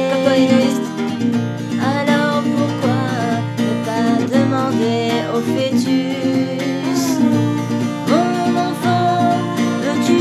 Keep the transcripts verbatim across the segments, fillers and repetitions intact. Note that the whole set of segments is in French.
comme toi égoïste. Alors pourquoi ne pas demander au fœtus: mon enfant, veux-tu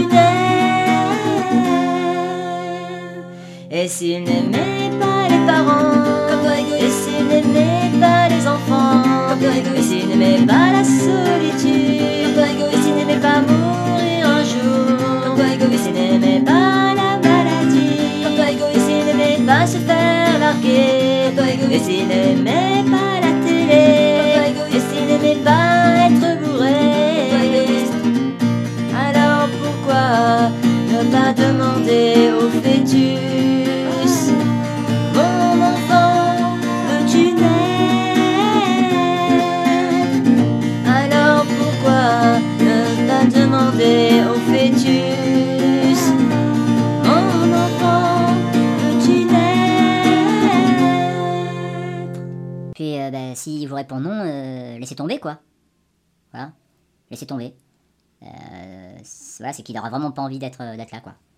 naître? Et s'il n'aimait pas les parents, comme toi égoïste, et s'il n'aimait pas les enfants, comme toi égoïste, et s'il n'aimait pas la solitude, comme toi égoïste, s'il n'aimait pas mourir un jour, comme toi égoïste, s'il n'aimait pas la maladie, comme toi égoïste, s'il n'aimait pas se faire larguer, comme toi égoïste, et s'il n'aimait pas la télé, comme toi égoïste, et s'il n'aimait pas être bourré, comme toi égoïste, alors pourquoi ne pas demander au fœtus: mon enfant, veux-tu naître? Alors pourquoi ne pas demander au fœtus: mon enfant, veux-tu naître? Puis euh, bah, s'il vous répond non, euh, laissez tomber quoi. Voilà, laissez tomber. Euh, c'est- voilà, c'est qu'il aura vraiment pas envie d'être d'être là quoi.